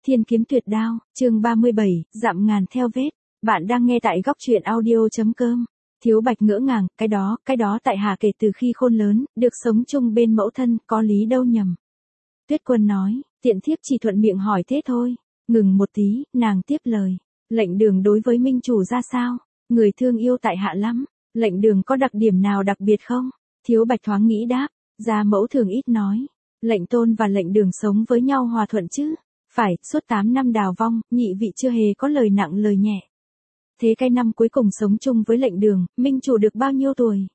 Thiên kiếm tuyệt đao, chương 37, dặm ngàn theo vết. Bạn đang nghe tại góc truyện audio.com. Thiếu Bạch ngỡ ngàng, cái đó tại hạ kể từ khi khôn lớn, được sống chung bên mẫu thân, có lý đâu nhầm. Tuyết Quân nói, tiện thiếp chỉ thuận miệng hỏi thế thôi. Ngừng một tí, nàng tiếp lời. Lệnh Đường đối với minh chủ ra sao? Người thương yêu tại hạ lắm. Lệnh Đường có đặc điểm nào đặc biệt không? Thiếu Bạch thoáng nghĩ đáp, gia mẫu thường ít nói. Lệnh Tôn và Lệnh Đường sống với nhau hòa thuận chứ? Phải, suốt 8 năm đào vong, nhị vị chưa hề có lời nặng lời nhẹ. Thế cái năm cuối cùng sống chung với Lệnh Đường, minh chủ được bao nhiêu tuổi?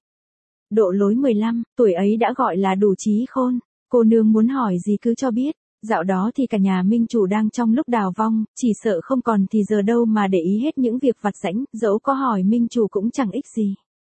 Độ lối 15, tuổi ấy đã gọi là đủ trí khôn. Cô nương muốn hỏi gì cứ cho biết. Dạo đó thì cả nhà minh chủ đang trong lúc đào vong, chỉ sợ không còn thì giờ đâu mà để ý hết những việc vặt vãnh, dẫu có hỏi minh chủ cũng chẳng ích gì.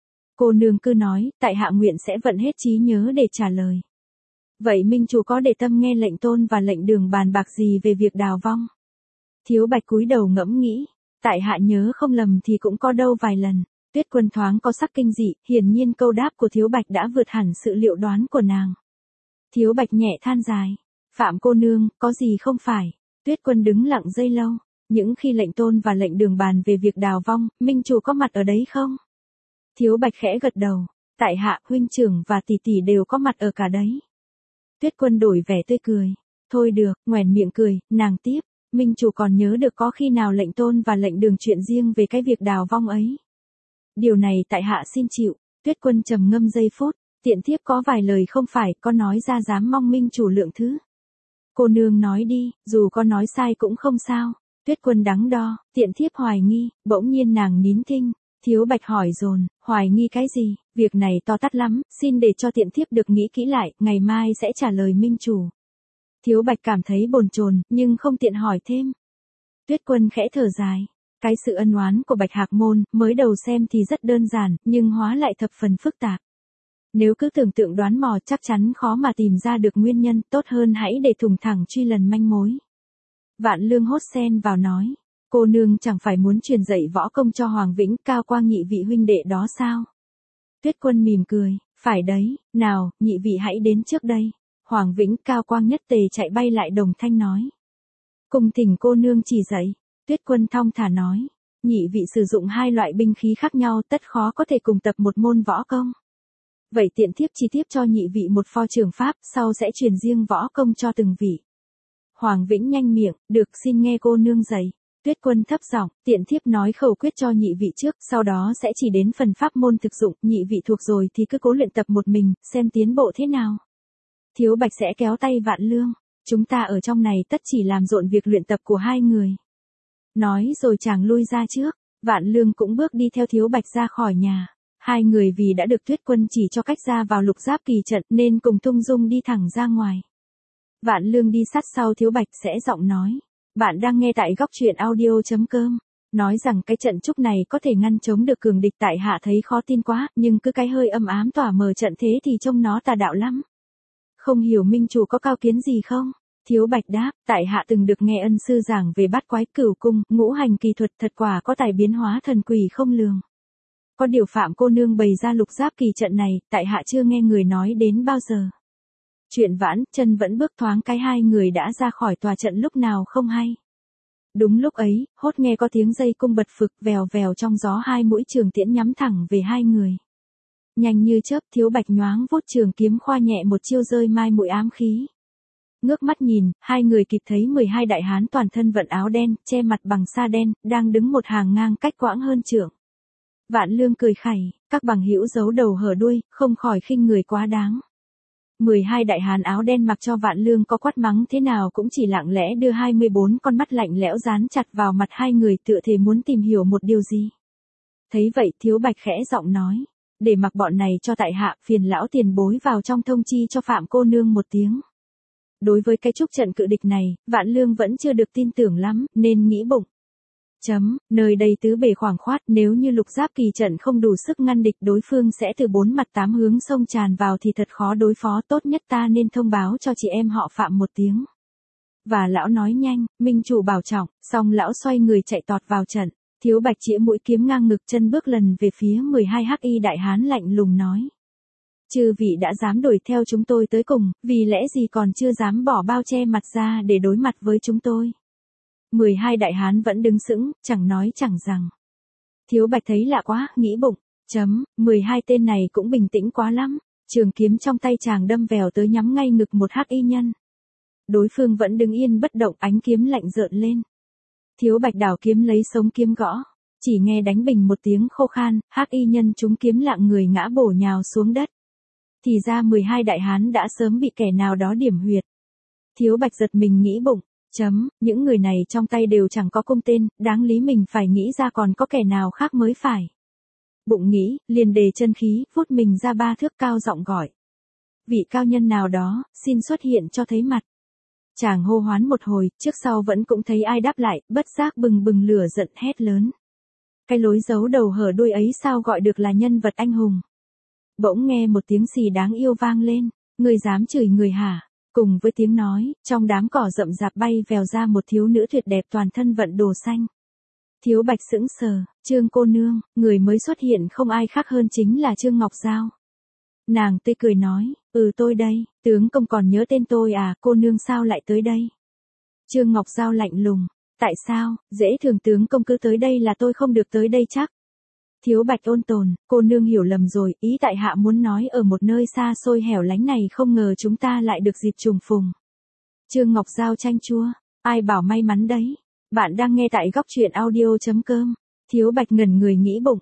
Cô nương cứ nói, tại hạ nguyện sẽ vận hết trí nhớ để trả lời. Vậy minh chủ có để tâm nghe Lệnh Tôn và Lệnh Đường bàn bạc gì về việc đào vong? Thiếu Bạch cúi đầu ngẫm nghĩ, tại hạ nhớ không lầm thì cũng có đâu vài lần. Tuyết Quân thoáng có sắc kinh dị, hiển nhiên câu đáp của Thiếu Bạch đã vượt hẳn sự liệu đoán của nàng. Thiếu Bạch nhẹ than dài, Phạm cô nương, có gì không phải? Tuyết Quân đứng lặng giây lâu, những khi Lệnh Tôn và Lệnh Đường bàn về việc đào vong, minh chủ có mặt ở đấy không? Thiếu Bạch khẽ gật đầu, tại hạ, huynh trưởng và tỷ tỷ đều có mặt ở cả đấy. Tuyết Quân đổi vẻ tươi cười. Thôi được, nhoẻn miệng cười, nàng tiếp. Minh chủ còn nhớ được có khi nào Lệnh Tôn và Lệnh Đường chuyện riêng về cái việc đào vong ấy? Điều này tại hạ xin chịu. Tuyết Quân trầm ngâm giây phút. Tiện thiếp có vài lời không phải, có nói ra dám mong minh chủ lượng thứ. Cô nương nói đi, dù có nói sai cũng không sao. Tuyết Quân đắn đo, tiện thiếp hoài nghi, bỗng nhiên nàng nín thinh. Thiếu Bạch hỏi dồn, hoài nghi cái gì? Việc này to tát lắm, xin để cho tiện thiếp được nghĩ kỹ lại, ngày mai sẽ trả lời minh chủ. Thiếu Bạch cảm thấy bồn chồn, nhưng không tiện hỏi thêm. Tuyết Quân khẽ thở dài. Cái sự ân oán của Bạch Hạc Môn, mới đầu xem thì rất đơn giản, nhưng hóa lại thập phần phức tạp. Nếu cứ tưởng tượng đoán mò chắc chắn khó mà tìm ra được nguyên nhân, tốt hơn hãy để thủng thẳng truy lần manh mối. Vạn Lương hốt sen vào nói. Cô nương chẳng phải muốn truyền dạy võ công cho Hoàng Vĩnh Cao Quang nhị vị huynh đệ đó sao? Tuyết Quân mỉm cười, phải đấy, nào, nhị vị hãy đến trước đây. Hoàng Vĩnh Cao Quang nhất tề chạy bay lại đồng thanh nói. Cùng thỉnh cô nương chỉ dạy. Tuyết Quân thong thả nói, nhị vị sử dụng hai loại binh khí khác nhau tất khó có thể cùng tập một môn võ công. Vậy tiện thiếp chỉ tiếp cho nhị vị một pho trường pháp, sau sẽ truyền riêng võ công cho từng vị. Hoàng Vĩnh nhanh miệng, được xin nghe cô nương dạy. Tuyết Quân thấp giọng, tiện thiếp nói khẩu quyết cho nhị vị trước, sau đó sẽ chỉ đến phần pháp môn thực dụng, nhị vị thuộc rồi thì cứ cố luyện tập một mình, xem tiến bộ thế nào. Thiếu Bạch sẽ kéo tay Vạn Lương, chúng ta ở trong này tất chỉ làm rộn việc luyện tập của hai người. Nói rồi chàng lui ra trước, Vạn Lương cũng bước đi theo Thiếu Bạch ra khỏi nhà. Hai người vì đã được Tuyết Quân chỉ cho cách ra vào Lục Giáp Kỳ trận nên cùng tung dung đi thẳng ra ngoài. Vạn Lương đi sát sau Thiếu Bạch sẽ giọng nói. Bạn đang nghe tại góc truyện audio.com. Nói rằng cái trận trúc này có thể ngăn chống được cường địch tại hạ thấy khó tin quá, nhưng cứ cái hơi âm ám tỏa mờ trận thế thì trông nó tà đạo lắm. Không hiểu minh chủ có cao kiến gì không? Thiếu Bạch đáp, tại hạ từng được nghe ân sư giảng về bát quái cửu cung, ngũ hành kỳ thuật thật quả có tài biến hóa thần quỷ không lường. Có điều Phạm cô nương bày ra Lục Giáp Kỳ trận này, tại hạ chưa nghe người nói đến bao giờ. Chuyện vãn, chân vẫn bước thoáng cái hai người đã ra khỏi tòa trận lúc nào không hay. Đúng lúc ấy, hốt nghe có tiếng dây cung bật phực vèo vèo trong gió, hai mũi trường tiễn nhắm thẳng về hai người. Nhanh như chớp, Thiếu Bạch nhoáng vuốt trường kiếm khoa nhẹ một chiêu rơi mai mũi ám khí. Ngước mắt nhìn, hai người kịp thấy 12 đại hán toàn thân vận áo đen, che mặt bằng sa đen, đang đứng một hàng ngang cách quãng hơn trượng. Vạn Lương cười khẩy, các bằng hữu giấu đầu hở đuôi, không khỏi khinh người quá đáng. 12 đại hán áo đen mặc cho Vạn Lương có quát mắng thế nào cũng chỉ lặng lẽ đưa 24 con mắt lạnh lẽo dán chặt vào mặt hai người, tựa thể muốn tìm hiểu một điều gì. Thấy vậy Thiếu Bạch khẽ giọng nói, để mặc bọn này cho tại hạ, phiền lão tiền bối vào trong thông chi cho Phạm cô nương một tiếng. Đối với cái trúc trận cự địch này, Vạn Lương vẫn chưa được tin tưởng lắm, nên nghĩ bụng. Nơi đây tứ bề khoảng khoát, nếu như Lục Giáp Kỳ trận không đủ sức ngăn địch, đối phương sẽ từ 4 mặt 8 hướng sông tràn vào thì thật khó đối phó, tốt nhất ta nên thông báo cho chị em họ Phạm một tiếng. Và lão nói nhanh, minh chủ bảo trọng, xong lão xoay người chạy tọt vào trận. Thiếu Bạch chĩa mũi kiếm ngang ngực, chân bước lần về phía 12 hắc y đại hán lạnh lùng nói. Chư vị đã dám đuổi theo chúng tôi tới cùng, vì lẽ gì còn chưa dám bỏ bao che mặt ra để đối mặt với chúng tôi? 12 đại hán vẫn đứng sững, chẳng nói chẳng rằng. Thiếu Bạch thấy lạ quá, nghĩ bụng, 12 tên này cũng bình tĩnh quá lắm. Trường kiếm trong tay chàng đâm vèo tới nhắm ngay ngực một hắc y nhân. Đối phương vẫn đứng yên bất động, ánh kiếm lạnh rợn lên. Thiếu Bạch đảo kiếm lấy sống kiếm gõ. Chỉ nghe đánh bình một tiếng khô khan, hắc y nhân trúng kiếm lạng người ngã bổ nhào xuống đất. Thì ra 12 đại hán đã sớm bị kẻ nào đó điểm huyệt. Thiếu Bạch giật mình nghĩ bụng, những người này trong tay đều chẳng có cung tên, đáng lý mình phải nghĩ ra còn có kẻ nào khác mới phải. Bụng nghĩ, liền đề chân khí, vút mình ra 3 thước cao giọng gọi. Vị cao nhân nào đó, xin xuất hiện cho thấy mặt. Chàng hô hoán một hồi, trước sau vẫn cũng thấy ai đáp lại, bất giác bừng bừng lửa giận hét lớn. Cái lối giấu đầu hở đuôi ấy sao gọi được là nhân vật anh hùng. Bỗng nghe một tiếng xì đáng yêu vang lên, người dám chửi người hả? Cùng với tiếng nói, trong đám cỏ rậm rạp bay vèo ra một thiếu nữ tuyệt đẹp toàn thân vận đồ xanh. Thiếu Bạch sững sờ, Trương cô nương, người mới xuất hiện không ai khác hơn chính là Trương Ngọc Giao. Nàng tươi cười nói, tôi đây, tướng công còn nhớ tên tôi à, cô nương sao lại tới đây? Trương Ngọc Giao lạnh lùng, tại sao, dễ thường tướng công cứ tới đây là tôi không được tới đây chắc. Thiếu Bạch ôn tồn, cô nương hiểu lầm rồi, ý tại hạ muốn nói ở một nơi xa xôi hẻo lánh này không ngờ chúng ta lại được dịp trùng phùng. Trương Ngọc Giao chanh chua, ai bảo may mắn đấy. Bạn đang nghe tại góc truyện audio.com. Thiếu Bạch ngẩn người nghĩ bụng,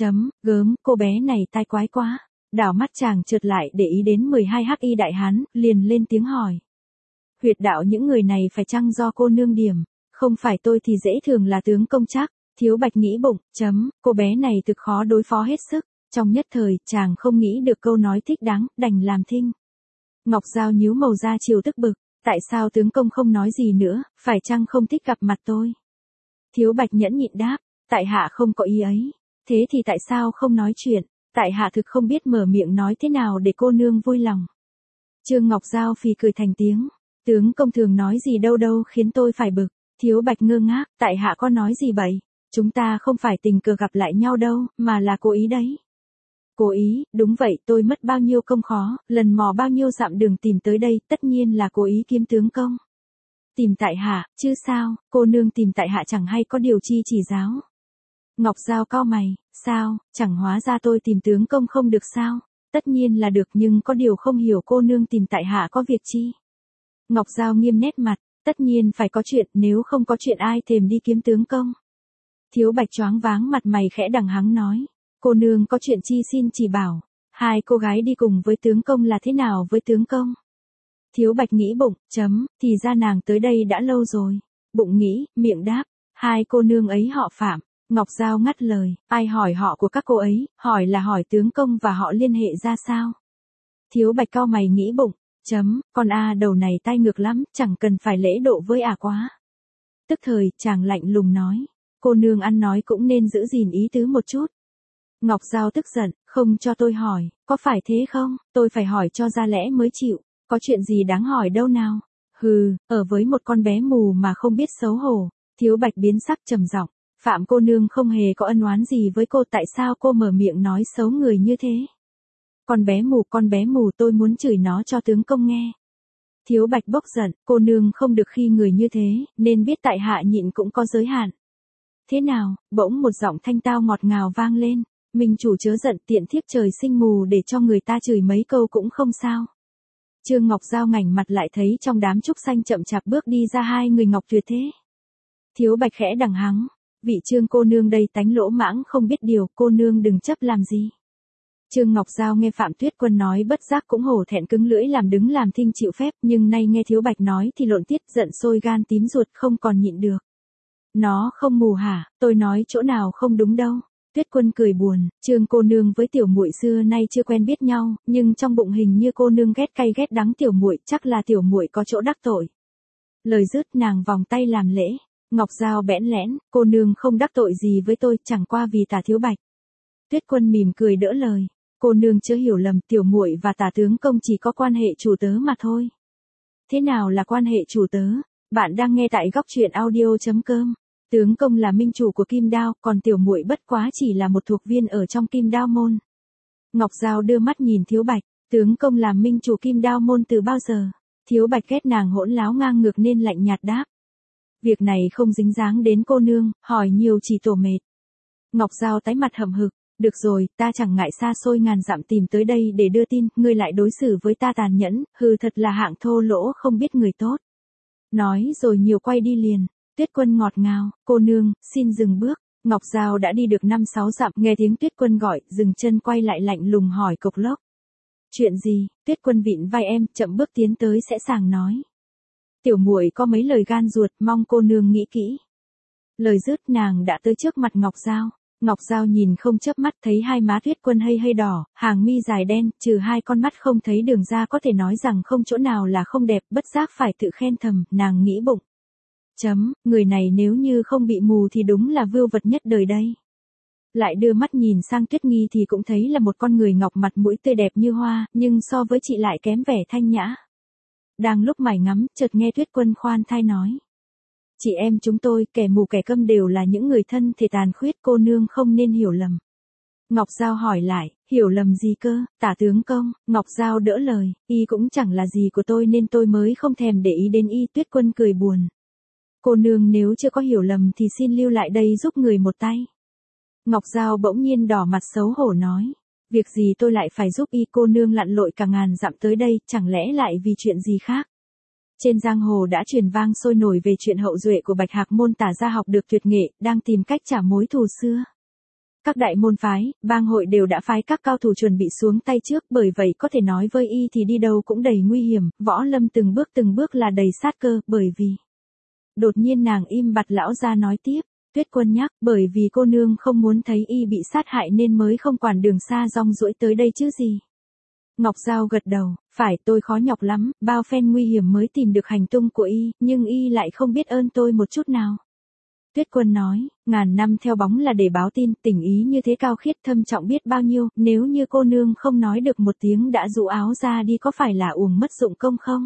gớm, cô bé này tai quái quá. Đảo mắt chàng trượt lại để ý đến 12 hắc y đại hán, liền lên tiếng hỏi. Huyệt đạo những người này phải chăng do cô nương điểm, không phải tôi thì dễ thường là tướng công chắc. Thiếu Bạch nghĩ bụng, cô bé này thực khó đối phó hết sức. Trong nhất thời, chàng không nghĩ được câu nói thích đáng, đành làm thinh. Ngọc Giao nhíu màu ra chiều tức bực. Tại sao tướng công không nói gì nữa, phải chăng không thích gặp mặt tôi? Thiếu Bạch nhẫn nhịn đáp, tại hạ không có ý ấy. Thế thì tại sao không nói chuyện? Tại hạ thực không biết mở miệng nói thế nào để cô nương vui lòng. Trương Ngọc Giao phì cười thành tiếng. Tướng công thường nói gì đâu đâu khiến tôi phải bực. Thiếu Bạch ngơ ngác, tại hạ có nói gì vậy? Chúng ta không phải tình cờ gặp lại nhau đâu, mà là cố ý đấy. Cố ý, đúng vậy, tôi mất bao nhiêu công khó, lần mò bao nhiêu dặm đường tìm tới đây, tất nhiên là cố ý kiếm tướng công. Tìm tại hạ, chứ sao, cô nương tìm tại hạ chẳng hay có điều chi chỉ giáo. Ngọc Giao cau mày, sao, chẳng hóa ra tôi tìm tướng công không được sao? Tất nhiên là được nhưng có điều không hiểu cô nương tìm tại hạ có việc chi. Ngọc Giao nghiêm nét mặt, tất nhiên phải có chuyện, nếu không có chuyện ai thèm đi kiếm tướng công. Thiếu Bạch choáng váng mặt mày khẽ đằng hắng nói. Cô nương có chuyện chi xin chỉ bảo, hai cô gái đi cùng với tướng công là thế nào với tướng công? Thiếu Bạch nghĩ bụng, thì ra nàng tới đây đã lâu rồi. Bụng nghĩ, miệng đáp, hai cô nương ấy họ Phạm. Ngọc Giao ngắt lời, ai hỏi họ của các cô ấy, hỏi là hỏi tướng công và họ liên hệ ra sao? Thiếu Bạch cau mày nghĩ bụng, con đầu này tai ngược lắm, chẳng cần phải lễ độ với quá. Tức thời, chàng lạnh lùng nói, cô nương ăn nói cũng nên giữ gìn ý tứ một chút. Ngọc Giao tức giận, không cho tôi hỏi, có phải thế không, tôi phải hỏi cho ra lẽ mới chịu, có chuyện gì đáng hỏi đâu nào. Hừ, ở với một con bé mù mà không biết xấu hổ. Thiếu Bạch biến sắc trầm giọng, Phạm cô nương không hề có ân oán gì với cô, tại sao cô mở miệng nói xấu người như thế? Con bé mù tôi muốn chửi nó cho tướng công nghe. Thiếu Bạch bốc giận, cô nương không được khi người như thế, nên biết tại hạ nhịn cũng có giới hạn. Thế nào, bỗng một giọng thanh tao ngọt ngào vang lên. Minh chủ chớ giận, tiện thiếp trời sinh mù để cho người ta chửi mấy câu cũng không sao. Trương Ngọc Giao ngảnh mặt lại thấy trong đám trúc xanh chậm chạp bước đi ra hai người ngọc tuyệt thế. Thiếu Bạch khẽ đằng hắng, vị Trương cô nương đây tánh lỗ mãng không biết điều, cô nương đừng chấp làm gì. Trương Ngọc Giao nghe Phạm Tuyết Quân nói bất giác cũng hổ thẹn cứng lưỡi làm đứng làm thinh chịu phép, nhưng nay nghe Thiếu Bạch nói thì lộn tiết, giận sôi gan tím ruột không còn nhịn được. Nó không mù hả, tôi nói chỗ nào không đúng đâu. Tuyết Quân cười buồn, Trương cô nương với tiểu muội xưa nay chưa quen biết nhau, nhưng trong bụng hình như cô nương ghét cay ghét đắng tiểu muội, chắc là tiểu muội có chỗ đắc tội. Lời dứt nàng vòng tay làm lễ. Ngọc Giao bẽn lẽn, cô nương không đắc tội gì với tôi, chẳng qua vì Tả Thiếu Bạch. Tuyết Quân mỉm cười đỡ lời, cô nương chớ hiểu lầm, tiểu muội và Tả tướng công chỉ có quan hệ chủ tớ mà thôi. Thế nào là quan hệ chủ tớ? Bạn đang nghe tại góc truyện audio.com. Tướng công là minh chủ của Kim Đao, còn tiểu muội bất quá chỉ là một thuộc viên ở trong Kim Đao môn. Ngọc Giao đưa mắt nhìn Thiếu Bạch, tướng công làm minh chủ Kim Đao môn từ bao giờ? Thiếu Bạch ghét nàng hỗn láo ngang ngược nên lạnh nhạt đáp. Việc này không dính dáng đến cô nương, hỏi nhiều chỉ tổ mệt. Ngọc Giao tái mặt hậm hực, được rồi, ta chẳng ngại xa xôi ngàn dặm tìm tới đây để đưa tin, ngươi lại đối xử với ta tàn nhẫn, hừ thật là hạng thô lỗ không biết người tốt. Nói rồi nhiều quay đi liền. Tuyết Quân ngọt ngào, cô nương, xin dừng bước. Ngọc Giao đã đi được 5-6 dặm, nghe tiếng Tuyết Quân gọi, dừng chân quay lại lạnh lùng hỏi cộc lốc. Chuyện gì? Tuyết Quân vịn vai em, chậm bước tiến tới sẽ sàng nói. Tiểu muội có mấy lời gan ruột, mong cô nương nghĩ kỹ. Lời dứt nàng đã tới trước mặt Ngọc Giao. Ngọc Giao nhìn không chớp mắt thấy hai má Tuyết Quân hơi đỏ, hàng mi dài đen, trừ hai con mắt không thấy đường ra có thể nói rằng không chỗ nào là không đẹp, bất giác phải tự khen thầm, nàng nghĩ bụng. Người này nếu như không bị mù thì đúng là vưu vật nhất đời đây. Lại đưa mắt nhìn sang Tuyết Nghi thì cũng thấy là một con người ngọc mặt mũi tươi đẹp như hoa, nhưng so với chị lại kém vẻ thanh nhã. Đang lúc mải ngắm, chợt nghe Tuyết Quân khoan thai nói. Chị em chúng tôi, kẻ mù kẻ câm đều là những người thân thể tàn khuyết, cô nương không nên hiểu lầm. Ngọc Giao hỏi lại, hiểu lầm gì cơ, tả tướng công? Ngọc Giao đỡ lời, y cũng chẳng là gì của tôi nên tôi mới không thèm để ý đến y. Tuyết Quân cười buồn. Cô nương nếu chưa có hiểu lầm thì xin lưu lại đây giúp người một tay. Ngọc Giao bỗng nhiên đỏ mặt xấu hổ nói. Việc gì tôi lại phải giúp y, cô nương lặn lội cả ngàn dặm tới đây, chẳng lẽ lại vì chuyện gì khác? Trên giang hồ đã truyền vang sôi nổi về chuyện hậu duệ của Bạch Hạc môn Tả gia học được tuyệt nghệ, đang tìm cách trả mối thù xưa. Các đại môn phái, bang hội đều đã phái các cao thủ chuẩn bị xuống tay trước, bởi vậy có thể nói với y thì đi đâu cũng đầy nguy hiểm, võ lâm từng bước là đầy sát cơ, bởi vì... Đột nhiên nàng im bặt, lão ra nói tiếp. Tuyết Quân nhắc, bởi vì cô nương không muốn thấy y bị sát hại nên mới không quản đường xa rong ruổi tới đây chứ gì. Ngọc Giao gật đầu, phải, tôi khó nhọc lắm, bao phen nguy hiểm mới tìm được hành tung của y, nhưng y lại không biết ơn tôi một chút nào. Tuyết Quân nói, ngàn năm theo bóng là để báo tin, tình ý như thế cao khiết thâm trọng biết bao nhiêu, nếu như cô nương không nói được một tiếng đã rũ áo ra đi có phải là uổng mất dụng công không?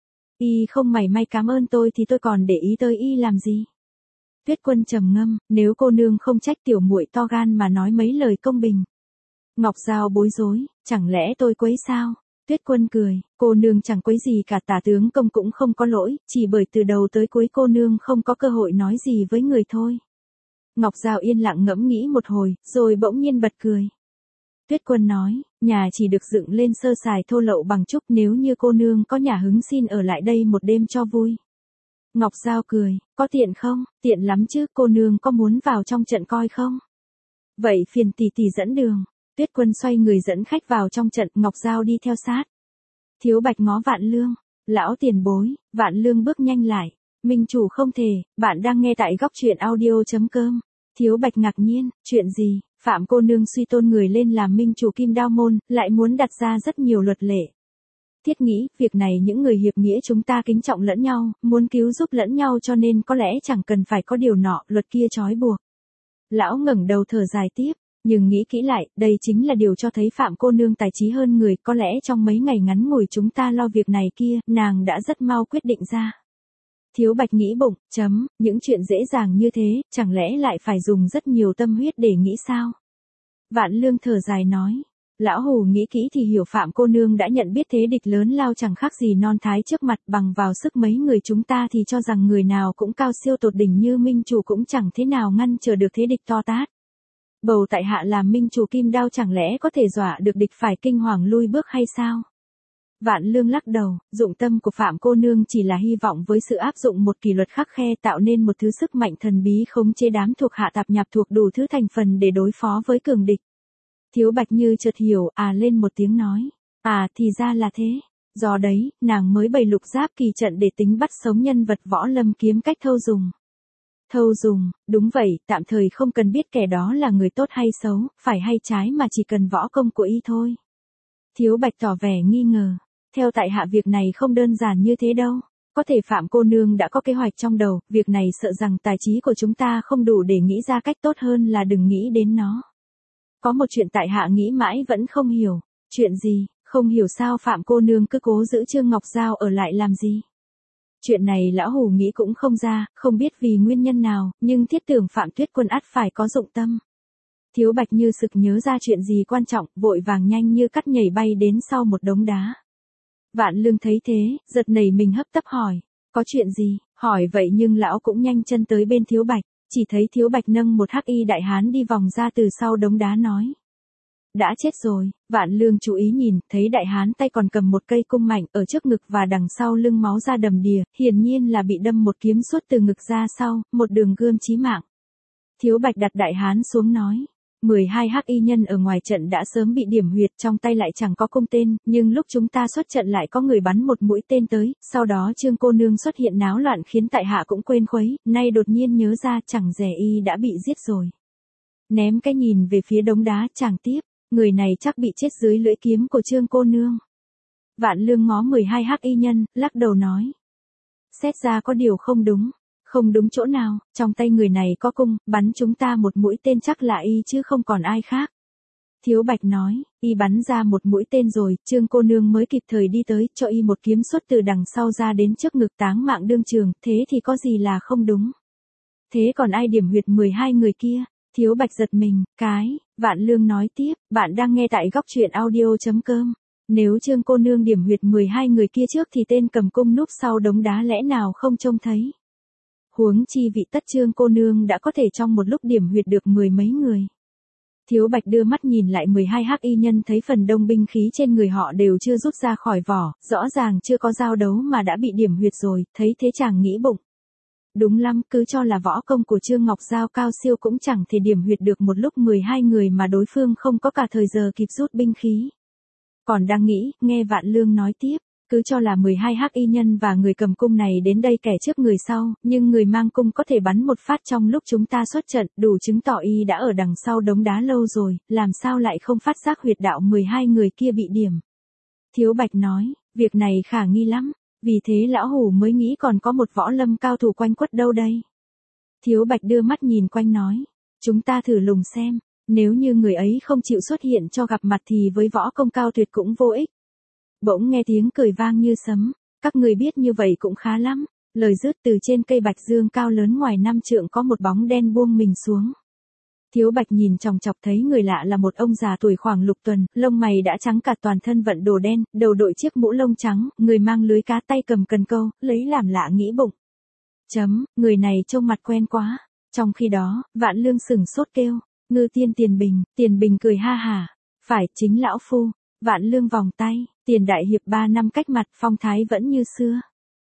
Y không mảy may cảm ơn tôi thì tôi còn để ý tới y làm gì? Tuyết Quân trầm ngâm, nếu cô nương không trách tiểu muội to gan mà nói mấy lời công bình. Ngọc Giao bối rối, chẳng lẽ tôi quấy sao? Tuyết Quân cười, cô nương chẳng quấy gì cả, tả tướng công cũng không có lỗi, chỉ bởi từ đầu tới cuối cô nương không có cơ hội nói gì với người thôi. Ngọc Giao yên lặng ngẫm nghĩ một hồi, rồi bỗng nhiên bật cười. Tuyết Quân nói, nhà chỉ được dựng lên sơ sài thô lậu bằng trúc, nếu như cô nương có nhà hứng xin ở lại đây một đêm cho vui. Ngọc Giao cười, có tiện không? Tiện lắm chứ, cô nương có muốn vào trong trận coi không? Vậy phiền tỷ tỷ dẫn đường. Tuyết Quân xoay người dẫn khách vào trong trận, Ngọc Giao đi theo sát. Thiếu Bạch ngó Vạn Lương, lão tiền bối. Vạn Lương bước nhanh lại, minh chủ không thể, bạn đang nghe tại góc truyện audio.com. Thiếu Bạch ngạc nhiên, chuyện gì? Phạm cô nương suy tôn người lên làm minh chủ Kim Đao môn, lại muốn đặt ra rất nhiều luật lệ. Thiết nghĩ, việc này những người hiệp nghĩa chúng ta kính trọng lẫn nhau, muốn cứu giúp lẫn nhau cho nên có lẽ chẳng cần phải có điều nọ, luật kia trói buộc. Lão ngẩng đầu thở dài tiếp, nhưng nghĩ kỹ lại, đây chính là điều cho thấy Phạm cô nương tài trí hơn người, có lẽ trong mấy ngày ngắn ngủi chúng ta lo việc này kia, nàng đã rất mau quyết định ra. Thiếu Bạch nghĩ bụng, những chuyện dễ dàng như thế, chẳng lẽ lại phải dùng rất nhiều tâm huyết để nghĩ sao? Vạn Lương thở dài nói. Lão Hù nghĩ kỹ thì hiểu Phạm cô nương đã nhận biết thế địch lớn lao chẳng khác gì non thái trước mặt, bằng vào sức mấy người chúng ta thì cho rằng người nào cũng cao siêu tột đỉnh như minh chủ cũng chẳng thế nào ngăn trở được thế địch to tát. Bầu tại hạ làm minh chủ Kim Đao chẳng lẽ có thể dọa được địch phải kinh hoàng lui bước hay sao? Vạn Lương lắc đầu, dụng tâm của Phạm cô nương chỉ là hy vọng với sự áp dụng một kỷ luật khắc khe tạo nên một thứ sức mạnh thần bí khống chế đám thuộc hạ tạp nhạp thuộc đủ thứ thành phần để đối phó với cường địch. Thiếu Bạch như chợt hiểu, lên một tiếng nói. Thì ra là thế. Do đấy, nàng mới bày lục giáp kỳ trận để tính bắt sống nhân vật võ lâm kiếm cách thâu dùng. Thâu dùng, đúng vậy, tạm thời không cần biết kẻ đó là người tốt hay xấu, phải hay trái mà chỉ cần võ công của y thôi. Thiếu Bạch tỏ vẻ nghi ngờ. Theo tại hạ việc này không đơn giản như thế đâu. Có thể Phạm cô nương đã có kế hoạch trong đầu, việc này sợ rằng tài trí của chúng ta không đủ để nghĩ ra cách tốt hơn là đừng nghĩ đến nó. Có một chuyện tại hạ nghĩ mãi vẫn không hiểu. Chuyện gì? Không hiểu sao Phạm cô nương cứ cố giữ Trương Ngọc Giao ở lại làm gì? Chuyện này lão Hù nghĩ cũng không ra, không biết vì nguyên nhân nào, nhưng thiết tưởng Phạm Tuyết Quân ắt phải có dụng tâm. Thiếu Bạch như sực nhớ ra chuyện gì quan trọng, vội vàng nhanh như cắt nhảy bay đến sau một đống đá. Vạn Lương thấy thế, giật nảy mình hấp tấp hỏi, Có chuyện gì? Hỏi vậy nhưng lão cũng nhanh chân tới bên Thiếu Bạch, chỉ thấy Thiếu Bạch nâng một hắc y đại hán đi vòng ra từ sau đống đá nói. Đã chết rồi. Vạn Lương chú ý nhìn, thấy đại hán tay còn cầm một cây cung mạnh ở trước ngực và đằng sau lưng máu ra đầm đìa, hiển nhiên là bị đâm một kiếm suốt từ ngực ra sau, một đường gươm chí mạng. Thiếu Bạch đặt đại hán xuống nói. 12 hắc y nhân ở ngoài trận đã sớm bị điểm huyệt, trong tay lại chẳng có cung tên, nhưng lúc chúng ta xuất trận lại có người bắn một mũi tên tới, sau đó Trương cô nương xuất hiện náo loạn khiến tại hạ cũng quên khuấy, nay đột nhiên nhớ ra chẳng dè y đã bị giết rồi. Ném cái nhìn về phía đống đá chàng tiếp, người này chắc bị chết dưới lưỡi kiếm của Trương cô nương. Vạn Lương ngó 12 hắc y nhân, lắc đầu nói. Xét ra có điều không đúng. Không đúng chỗ nào, trong tay người này có cung, bắn chúng ta một mũi tên chắc là y chứ không còn ai khác. Thiếu Bạch nói, y bắn ra một mũi tên rồi, Trương cô nương mới kịp thời đi tới, cho y một kiếm xuất từ đằng sau ra đến trước ngực táng mạng đương trường, thế thì có gì là không đúng. Thế còn ai điểm huyệt 12 người kia? Thiếu Bạch giật mình, Vạn Lương nói tiếp, bạn đang nghe tại góc truyện audio.com. Nếu Trương cô nương điểm huyệt 12 người kia trước thì tên cầm cung núp sau đống đá lẽ nào không trông thấy. Huống chi vị tất Trương cô nương đã có thể trong một lúc điểm huyệt được 10 mấy người. Thiếu Bạch đưa mắt nhìn lại 12 hắc y nhân thấy phần đông binh khí trên người họ đều chưa rút ra khỏi vỏ, rõ ràng chưa có giao đấu mà đã bị điểm huyệt rồi, thấy thế chàng nghĩ bụng. Đúng lắm, cứ cho là võ công của Trương Ngọc Giao cao siêu cũng chẳng thể điểm huyệt được một lúc 12 người mà đối phương không có cả thời giờ kịp rút binh khí. Còn đang nghĩ, nghe Vạn Lương nói tiếp. Cứ cho là 12 hắc y nhân và người cầm cung này đến đây kẻ trước người sau, nhưng người mang cung có thể bắn một phát trong lúc chúng ta xuất trận, đủ chứng tỏ y đã ở đằng sau đống đá lâu rồi, làm sao lại không phát giác huyệt đạo 12 người kia bị điểm. Thiếu Bạch nói, việc này khả nghi lắm, vì thế lão hủ mới nghĩ còn có một võ lâm cao thủ quanh quất đâu đây. Thiếu Bạch đưa mắt nhìn quanh nói, chúng ta thử lùng xem, nếu như người ấy không chịu xuất hiện cho gặp mặt thì với võ công cao tuyệt cũng vô ích. Bỗng nghe tiếng cười vang như sấm, các người biết như vậy cũng khá lắm. Lời dứt từ trên cây bạch dương cao lớn ngoài 5 trượng có một bóng đen buông mình xuống. Thiếu Bạch nhìn chòng chọc thấy người lạ là một ông già tuổi khoảng lục tuần, lông mày đã trắng cả toàn thân vận đồ đen, đầu đội chiếc mũ lông trắng, người mang lưới cá tay cầm cần câu, lấy làm lạ nghĩ bụng. Người này trông mặt quen quá. Trong khi đó, Vạn Lương sửng sốt kêu, Ngư tiên Tiền Bình cười ha hả, phải chính lão phu. Vạn Lương vòng tay, Tiền đại hiệp 3 năm cách mặt phong thái vẫn như xưa.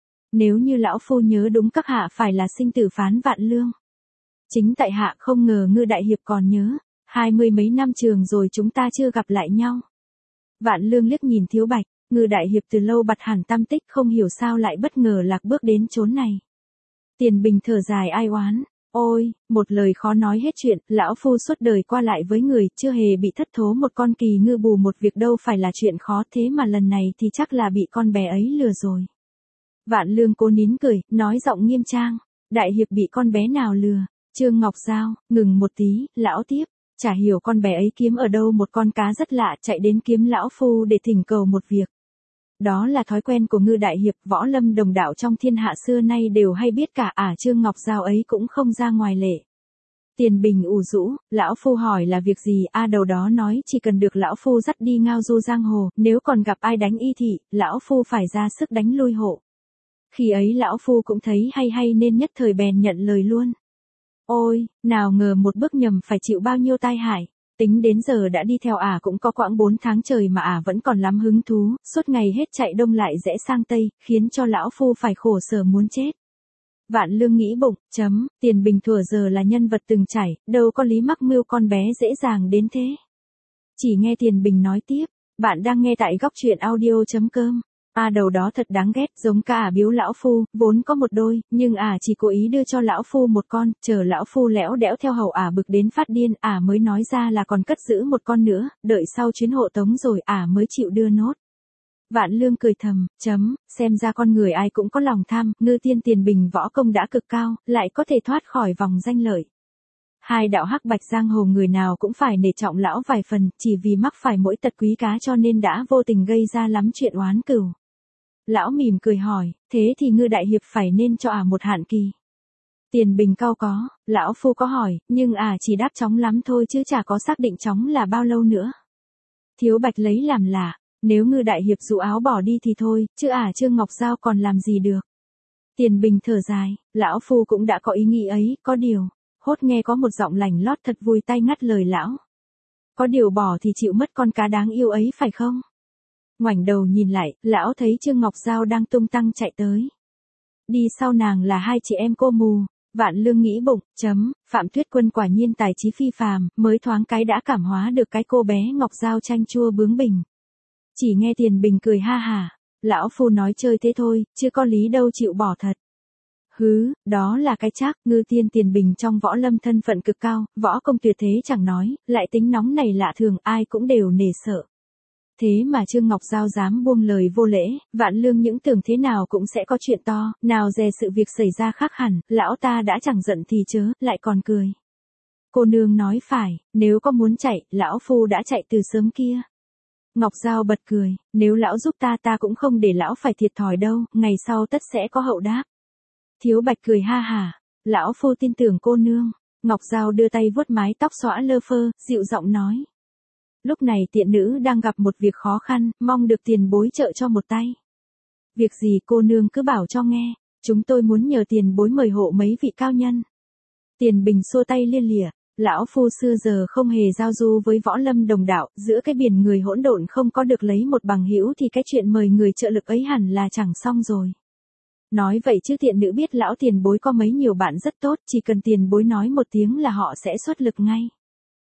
Nếu như lão phu nhớ đúng các hạ phải là sinh tử phán Vạn Lương. Chính tại hạ không ngờ Ngư đại hiệp còn nhớ, 20 mấy năm trường rồi chúng ta chưa gặp lại nhau. Vạn Lương liếc nhìn Thiếu Bạch, Ngư đại hiệp từ lâu bặt hẳn tâm tích không hiểu sao lại bất ngờ lạc bước đến chốn này. Tiền Bình thở dài ai oán. Ôi, một lời khó nói hết chuyện, lão phu suốt đời qua lại với người, chưa hề bị thất thố một con kỳ ngư bù một việc đâu phải là chuyện khó, thế mà lần này thì chắc là bị con bé ấy lừa rồi. Vạn Lương cố nín cười, nói giọng nghiêm trang, đại hiệp bị con bé nào lừa? Trương Ngọc Giao, ngừng một tí, lão tiếp, chả hiểu con bé ấy kiếm ở đâu một con cá rất lạ chạy đến kiếm lão phu để thỉnh cầu một việc. Đó là thói quen của Ngư đại hiệp, võ lâm đồng đạo trong thiên hạ xưa nay đều hay biết cả, Trương Ngọc Giao ấy cũng không ra ngoài lệ. Tiền Bình ủ rũ, lão phu hỏi là việc gì, đầu đó nói chỉ cần được lão phu dắt đi ngao du giang hồ, nếu còn gặp ai đánh y thị, lão phu phải ra sức đánh lui hộ. Khi ấy lão phu cũng thấy hay nên nhất thời bèn nhận lời luôn. Ôi, nào ngờ một bước nhầm phải chịu bao nhiêu tai hại. Tính đến giờ đã đi theo cũng có quãng 4 tháng trời mà vẫn còn lắm hứng thú, suốt ngày hết chạy đông lại rẽ sang tây, khiến cho lão phu phải khổ sở muốn chết. Vạn Lương nghĩ bụng, Tiền Bình thuở giờ là nhân vật từng trải, đâu có lý mắc mưu con bé dễ dàng đến thế. Chỉ nghe Tiền Bình nói tiếp, bạn đang nghe tại góc truyện audio.com. Đầu đó thật đáng ghét, giống cả biếu lão phu, vốn có một đôi, nhưng chỉ cố ý đưa cho lão phu một con, chờ lão phu lẽo đẽo theo hầu bực đến phát điên, mới nói ra là còn cất giữ một con nữa, đợi sau chuyến hộ tống rồi mới chịu đưa nốt. Vạn Lương cười thầm, xem ra con người ai cũng có lòng tham, Ngư tiên Tiền Bình võ công đã cực cao, lại có thể thoát khỏi vòng danh lợi. Hai đạo hắc bạch giang hồ người nào cũng phải nể trọng lão vài phần, chỉ vì mắc phải mỗi tật quý cá cho nên đã vô tình gây ra lắm chuyện oán cừu. Lão mỉm cười hỏi, thế thì Ngư đại hiệp phải nên cho một hạn kỳ. Tiền Bình cau có, lão phu có hỏi, nhưng chỉ đáp chóng lắm thôi chứ chả có xác định chóng là bao lâu nữa. Thiếu Bạch lấy làm lạ, nếu Ngư đại hiệp dụ áo bỏ đi thì thôi, chứ Trương Ngọc Giao còn làm gì được. Tiền Bình thở dài, lão phu cũng đã có ý nghĩ ấy, có điều, hốt nghe có một giọng lành lót thật vui tai ngắt lời lão. Có điều bỏ thì chịu mất con cá đáng yêu ấy phải không? Ngoảnh đầu nhìn lại, lão thấy Trương Ngọc Giao đang tung tăng chạy tới. Đi sau nàng là hai chị em cô mù. Vạn Lương nghĩ bụng, Phạm Tuyết Quân quả nhiên tài trí phi phàm, mới thoáng cái đã cảm hóa được cái cô bé Ngọc Giao chanh chua bướng bỉnh. Chỉ nghe Tiền Bình cười ha hả, lão phu nói chơi thế thôi, chưa có lý đâu chịu bỏ thật. Hứ, đó là cái chắc, Ngư Tiên Tiền Bình trong võ lâm thân phận cực cao, võ công tuyệt thế chẳng nói, lại tính nóng này lạ thường ai cũng đều nể sợ. Thế mà Trương Ngọc Giao dám buông lời vô lễ, Vạn Lương những tưởng thế nào cũng sẽ có chuyện to, nào dè sự việc xảy ra khác hẳn, lão ta đã chẳng giận thì chớ, lại còn cười. Cô nương nói phải, nếu có muốn chạy, lão phu đã chạy từ sớm kia. Ngọc Giao bật cười, nếu lão giúp ta cũng không để lão phải thiệt thòi đâu, ngày sau tất sẽ có hậu đáp. Thiếu Bạch cười ha hả, lão phu tin tưởng cô nương. Ngọc Giao đưa tay vuốt mái tóc xõa lơ phơ, dịu giọng nói. Lúc này tiện nữ đang gặp một việc khó khăn, mong được tiền bối trợ cho một tay. Việc gì cô nương cứ bảo cho nghe, chúng tôi muốn nhờ tiền bối mời hộ mấy vị cao nhân. Tiền Bình xua tay lia lịa, lão phu xưa giờ không hề giao du với võ lâm đồng đạo, giữa cái biển người hỗn độn không có được lấy một bằng hữu thì cái chuyện mời người trợ lực ấy hẳn là chẳng xong rồi. Nói vậy chứ tiện nữ biết lão tiền bối có mấy nhiều bạn rất tốt, chỉ cần tiền bối nói một tiếng là họ sẽ xuất lực ngay.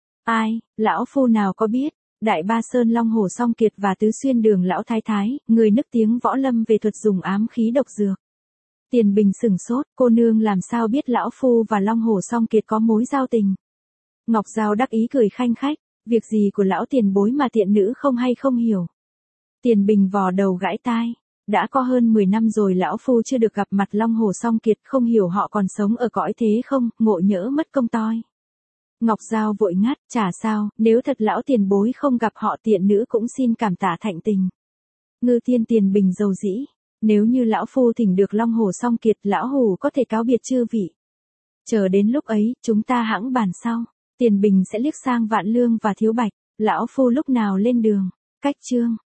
Ai, lão phu nào có biết, Đại Ba Sơn Long Hổ Song Kiệt và Tứ Xuyên Đường lão thái thái, người nức tiếng võ lâm về thuật dùng ám khí độc dược. Tiền Bình sửng sốt, cô nương làm sao biết lão phu và Long Hổ Song Kiệt có mối giao tình. Ngọc Giao đắc ý cười khanh khách, việc gì của lão tiền bối mà tiện nữ không hay không hiểu. Tiền Bình vò đầu gãi tai, đã có hơn 10 năm rồi lão phu chưa được gặp mặt Long Hổ Song Kiệt, không hiểu họ còn sống ở cõi thế không, ngộ nhỡ mất công toi. Ngọc Giao vội ngắt, chả sao, nếu thật lão tiền bối không gặp họ tiện nữ cũng xin cảm tạ thạnh tình. Ngư Tiên Tiền Bình dầu dĩ, nếu như lão phu thỉnh được Long Hổ Song Kiệt, lão hủ có thể cáo biệt chư vị. Chờ đến lúc ấy, chúng ta hẵng bàn sau. Tiền Bình sẽ liếc sang Vạn Lương và Thiếu Bạch, lão phu lúc nào lên đường. Cách chương